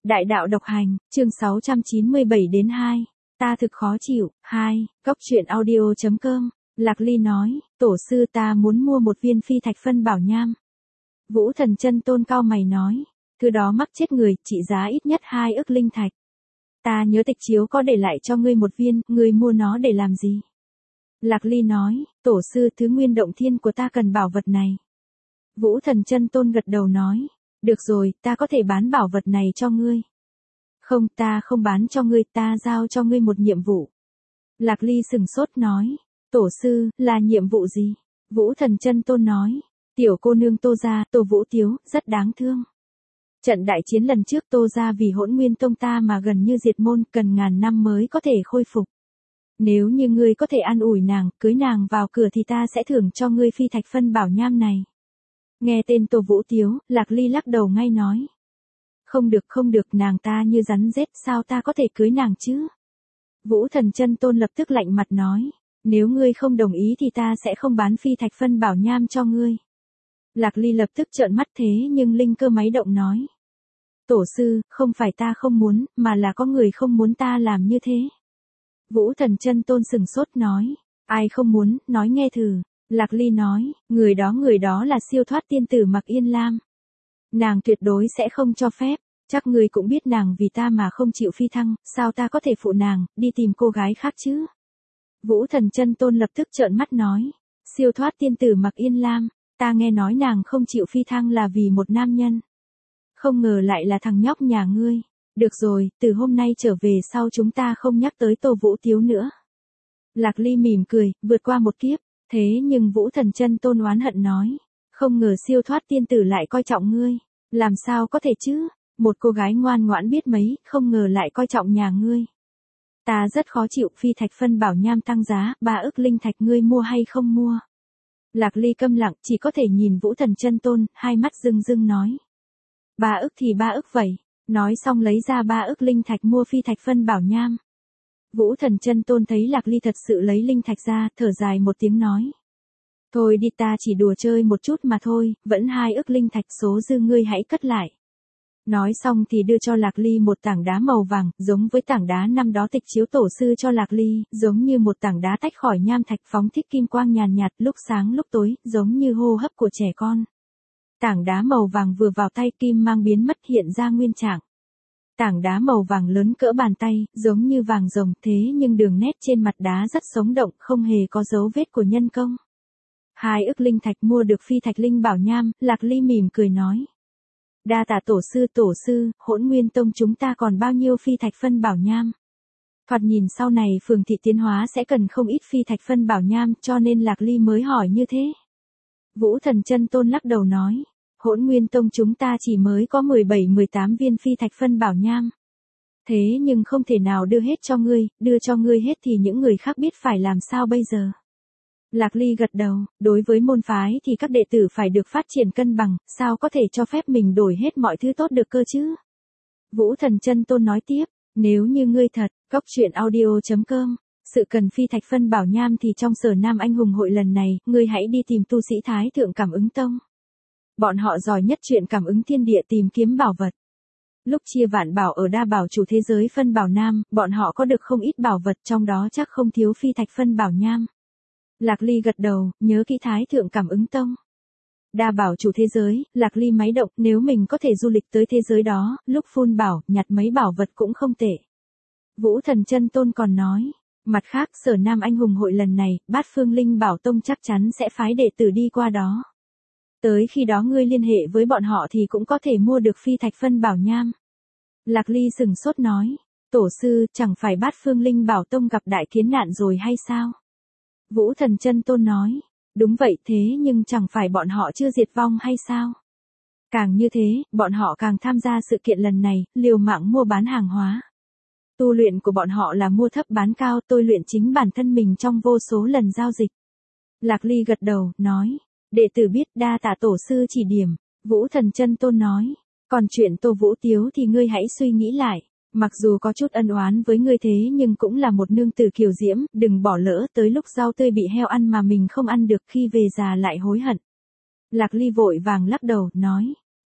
Đại đạo độc hành, chương 697-2. Ta thực khó chịu. 2. Góc truyện audio.com. Lạc Ly nói, tổ sư ta muốn mua một viên phi thạch phân bảo nham. Vũ Thần Chân Tôn cao mày nói, thứ đó mắc chết người, trị giá ít nhất 2 ức linh thạch. Ta nhớ tịch chiếu có để lại cho ngươi một viên, ngươi mua nó để làm gì? Lạc Ly nói, tổ sư thứ nguyên động thiên của ta cần bảo vật này. Vũ Thần Chân Tôn gật đầu nói, được rồi, ta có thể bán bảo vật này cho ngươi. Không, ta không bán cho ngươi, ta giao cho ngươi một nhiệm vụ. Lạc Ly sừng sốt nói, tổ sư, là nhiệm vụ gì? Vũ Thần Chân Tôn nói, tiểu cô nương Tô gia, Tô Vũ Tiếu, rất đáng thương. Trận đại chiến lần trước Tô gia vì Hỗn Nguyên Tông ta mà gần như diệt môn, cần ngàn năm mới có thể khôi phục. Nếu như ngươi có thể an ủi nàng, cưới nàng vào cửa thì ta sẽ thưởng cho ngươi phi thạch phân bảo nham này. Nghe tên Tô Vũ Tiếu, Lạc Ly lắc đầu ngay nói. Không được, nàng ta như rắn rết, sao ta có thể cưới nàng chứ? Vũ Thần Chân Tôn lập tức lạnh mặt nói, nếu ngươi không đồng ý thì ta sẽ không bán phi thạch phân bảo nham cho ngươi. Lạc Ly lập tức trợn mắt thế nhưng linh cơ máy động nói. Tổ sư, không phải ta không muốn, mà là có người không muốn ta làm như thế. Vũ Thần Chân Tôn sừng sốt nói, ai không muốn, nói nghe thử. Lạc Ly nói, người đó là siêu thoát tiên tử Mặc Yên Lam. Nàng tuyệt đối sẽ không cho phép, chắc ngươi cũng biết nàng vì ta mà không chịu phi thăng, sao ta có thể phụ nàng, đi tìm cô gái khác chứ? Vũ Thần Chân Tôn lập tức trợn mắt nói, siêu thoát tiên tử Mặc Yên Lam, ta nghe nói nàng không chịu phi thăng là vì một nam nhân. Không ngờ lại là thằng nhóc nhà ngươi. Được rồi, từ hôm nay trở về sau chúng ta không nhắc tới Tô Vũ Tiếu nữa. Lạc Ly mỉm cười, vượt qua một kiếp. Thế nhưng Vũ Thần Chân Tôn oán hận nói, không ngờ siêu thoát tiên tử lại coi trọng ngươi, làm sao có thể chứ, một cô gái ngoan ngoãn biết mấy, không ngờ lại coi trọng nhà ngươi. Ta rất khó chịu, phi thạch phân bảo nham tăng giá, 3 ức linh thạch ngươi mua hay không mua? Lạc Ly câm lặng, chỉ có thể nhìn Vũ Thần Chân Tôn, hai mắt rưng rưng nói. 3 ức thì 3 ức vậy, nói xong lấy ra 3 ức linh thạch mua phi thạch phân bảo nham. Vũ Thần Chân Tôn thấy Lạc Ly thật sự lấy linh thạch ra, thở dài một tiếng nói. Thôi đi, ta chỉ đùa chơi một chút mà thôi, vẫn 2 ức linh thạch, số dư ngươi hãy cất lại. Nói xong thì đưa cho Lạc Ly một tảng đá màu vàng, giống với tảng đá năm đó tịch chiếu tổ sư cho Lạc Ly, giống như một tảng đá tách khỏi nham thạch phóng thích kim quang nhàn nhạt, lúc sáng lúc tối, giống như hô hấp của trẻ con. Tảng đá màu vàng vừa vào tay, kim mang biến mất, hiện ra nguyên trạng. Tảng đá màu vàng lớn cỡ bàn tay, giống như vàng rồng, thế nhưng đường nét trên mặt đá rất sống động, không hề có dấu vết của nhân công. 2 ức linh thạch mua được phi thạch linh bảo nham, Lạc Ly mỉm cười nói. Đa tạ tổ sư, Hỗn Nguyên Tông chúng ta còn bao nhiêu phi thạch phân bảo nham? Thoạt nhìn sau này phường thị tiến hóa sẽ cần không ít phi thạch phân bảo nham, cho nên Lạc Ly mới hỏi như thế. Vũ Thần Chân Tôn lắc đầu nói. Hỗn Nguyên Tông chúng ta chỉ mới có 17-18 viên phi thạch phân bảo nham. Thế nhưng không thể nào đưa hết cho ngươi, đưa cho ngươi hết thì những người khác biết phải làm sao bây giờ. Lạc Ly gật đầu, đối với môn phái thì các đệ tử phải được phát triển cân bằng, sao có thể cho phép mình đổi hết mọi thứ tốt được cơ chứ? Vũ Thần Chân Tôn nói tiếp, nếu như ngươi thật, góc truyện audio.com, sự cần phi thạch phân bảo nham thì trong Sở Nam Anh Hùng hội lần này, ngươi hãy đi tìm tu sĩ Thái Thượng Cảm Ứng Tông. Bọn họ giỏi nhất chuyện cảm ứng thiên địa tìm kiếm bảo vật. Lúc chia vạn bảo ở đa bảo chủ thế giới phân bảo nam, bọn họ có được không ít bảo vật, trong đó chắc không thiếu phi thạch phân bảo nham. Lạc Ly gật đầu, nhớ kỹ Thái Thượng Cảm Ứng Tông. Đa bảo chủ thế giới, Lạc Ly máy động, nếu mình có thể du lịch tới thế giới đó, lúc phun bảo, nhặt mấy bảo vật cũng không tệ. Vũ Thần Chân Tôn còn nói, mặt khác Sở Nam Anh Hùng hội lần này, Bát Phương Linh Bảo Tông chắc chắn sẽ phái đệ tử đi qua đó. Tới khi đó ngươi liên hệ với bọn họ thì cũng có thể mua được phi thạch phân bảo nham. Lạc Ly sừng sốt nói, tổ sư, chẳng phải Bát Phương Linh Bảo Tông gặp đại kiến nạn rồi hay sao? Vũ Thần Chân Tôn nói, đúng vậy, thế nhưng chẳng phải bọn họ chưa diệt vong hay sao? Càng như thế, bọn họ càng tham gia sự kiện lần này, liều mạng mua bán hàng hóa. Tu luyện của bọn họ là mua thấp bán cao, tôi luyện chính bản thân mình trong vô số lần giao dịch. Lạc Ly gật đầu, nói. Đệ tử biết, đa tạ tổ sư chỉ điểm. Vũ Thần Chân Tôn nói, còn chuyện Tô Vũ Tiếu thì ngươi hãy suy nghĩ lại, mặc dù có chút ân oán với ngươi thế nhưng cũng là một nương tử kiều diễm, đừng bỏ lỡ tới lúc rau tươi bị heo ăn mà mình không ăn được, khi về già lại hối hận. Lạc Ly vội vàng lắc đầu, nói,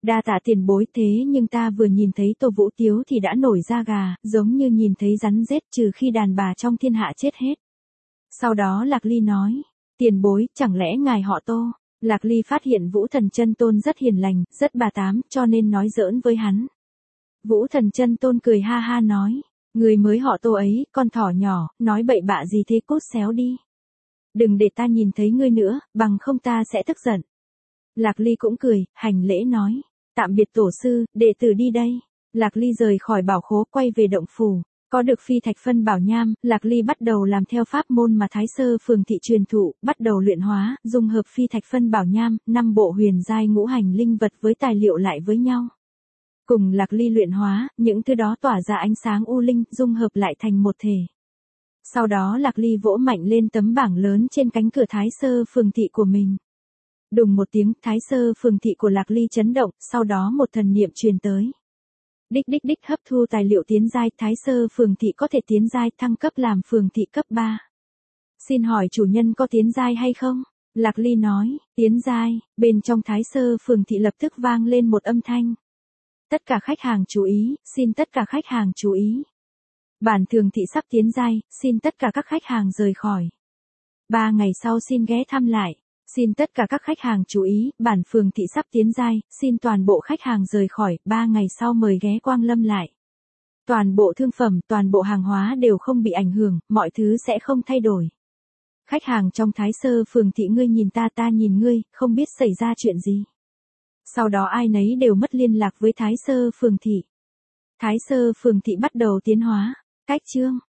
Đa tạ tiền bối, thế nhưng ta vừa nhìn thấy Tô Vũ Tiếu thì đã nổi da gà, giống như nhìn thấy rắn rết, trừ khi đàn bà trong thiên hạ chết hết. Sau đó Lạc Ly nói, tiền bối, chẳng lẽ ngài họ Tô? Lạc Ly phát hiện Vũ Thần Chân Tôn rất hiền lành, rất bà tám, cho nên nói giỡn với hắn. Vũ Thần Chân Tôn cười ha ha nói, người mới họ Tô ấy, con thỏ nhỏ, nói bậy bạ gì thế, cút xéo đi. Đừng để ta nhìn thấy ngươi nữa, bằng không ta sẽ tức giận. Lạc Ly cũng cười, hành lễ nói, tạm biệt tổ sư, đệ tử đi đây. Lạc Ly rời khỏi bảo khố, quay về động phủ. Có được phi thạch phân bảo nham, Lạc Ly bắt đầu làm theo pháp môn mà Thái Sơ Phường Thị truyền thụ, bắt đầu luyện hóa, dung hợp phi thạch phân bảo nham, 5 bộ huyền giai ngũ hành linh vật với tài liệu lại với nhau. Cùng Lạc Ly luyện hóa, những thứ đó tỏa ra ánh sáng u linh, dung hợp lại thành một thể. Sau đó Lạc Ly vỗ mạnh lên tấm bảng lớn trên cánh cửa Thái Sơ Phường Thị của mình. Đùng một tiếng, Thái Sơ Phường Thị của Lạc Ly chấn động, sau đó một thần niệm truyền tới. Đích đích đích, hấp thu tài liệu tiến giai, Thái Sơ Phường Thị có thể tiến giai, thăng cấp làm phường thị cấp 3. Xin hỏi chủ nhân có tiến giai hay không? Lạc Ly nói, tiến giai. Bên trong Thái Sơ Phường Thị lập tức vang lên một âm thanh. Tất cả khách hàng chú ý, xin tất cả khách hàng chú ý. Bản phường thị sắp tiến giai, xin tất cả các khách hàng rời khỏi. 3 ngày sau xin ghé thăm lại. Xin tất cả các khách hàng chú ý, bản phường thị sắp tiến giai, xin toàn bộ khách hàng rời khỏi, 3 ngày sau mời ghé quang lâm lại. Toàn bộ thương phẩm, toàn bộ hàng hóa đều không bị ảnh hưởng, mọi thứ sẽ không thay đổi. Khách hàng trong Thái Sơ Phường Thị, ngươi nhìn ta, ta nhìn ngươi, không biết xảy ra chuyện gì. Sau đó ai nấy đều mất liên lạc với Thái Sơ Phường Thị. Thái Sơ Phường Thị bắt đầu tiến hóa. Cách chương